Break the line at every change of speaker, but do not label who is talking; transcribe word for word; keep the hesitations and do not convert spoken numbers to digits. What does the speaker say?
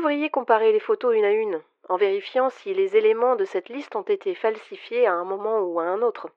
devriez comparer les photos une à une, en vérifiant si les éléments de cette liste ont été falsifiés à un moment ou à un autre.